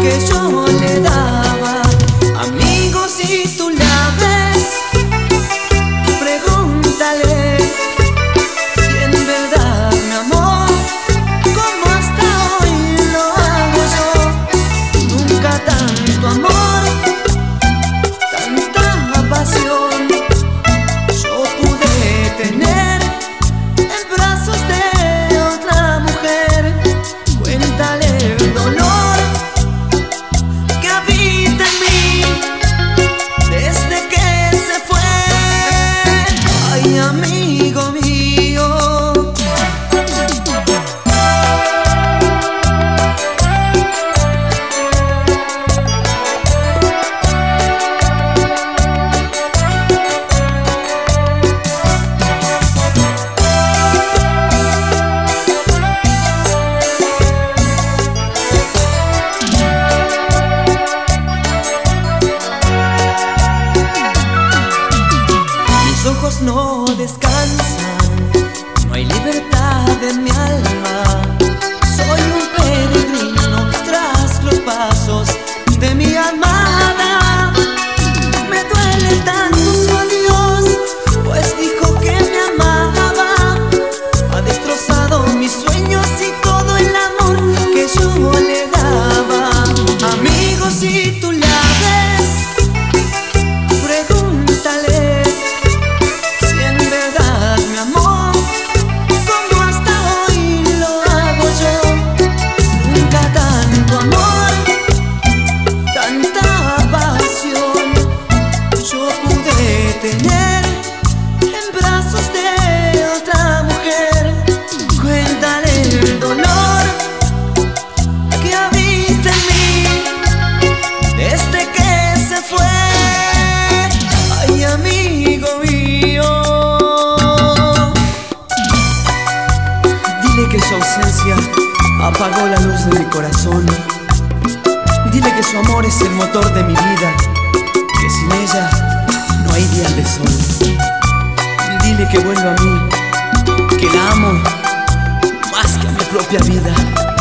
que yo le daba. Amigo, si tú la ves, pregúntale si en verdad me amó como hasta hoy lo hago yo. Nunca tanto amor, tanta pasión yo pude tener en brazos de otra mujer. Cuéntale el dolor que habita en mí desde que se fue. Ay, amigo mío. Mis ojos no descansan, no hay libertad en mi alma. Soy un peregrino tras los pasos de mi amada. Me duele tanto su adiós, pues dijo que me amaba. Ha destrozado mis sueños y todo el amor que yo le daba. Amigo, si tú la ves, pregúntale si en verdad me amó como hasta hoy lo hago yo. Nunca tanto amor, tanta pasión yo pude tener en brazos de otra mujer. Cuéntale el dolor que habita en mí desde que se fue. Ay, amigo mío. Dile que su ausencia apagó la luz de mi corazón. Dile que su amor es el motor de mi vida, que sin ella no hay días de sol. Dile que vuelva a mí, que la amo más que a mi propia vida.